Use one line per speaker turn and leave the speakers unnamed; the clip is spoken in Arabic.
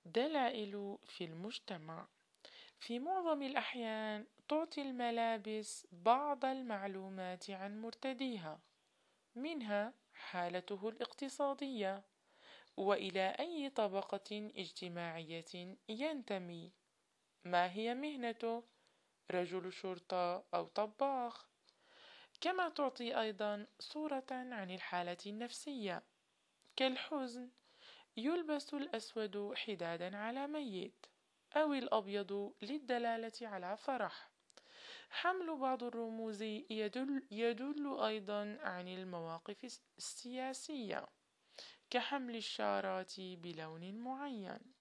دلائل في المجتمع. في معظم الأحيان تعطي الملابس بعض المعلومات عن مرتديها، منها حالته الاقتصادية، وإلى أي طبقة اجتماعية ينتمي، ما هي مهنته، رجل شرطة أو طباخ. كما تعطي أيضا صورة عن الحالة النفسية، كالحزن، يلبس الأسود حدادا على ميت، أو الأبيض للدلالة على فرح. حمل بعض الرموز يدل أيضا عن المواقف السياسية، كحمل الشارات بلون معين.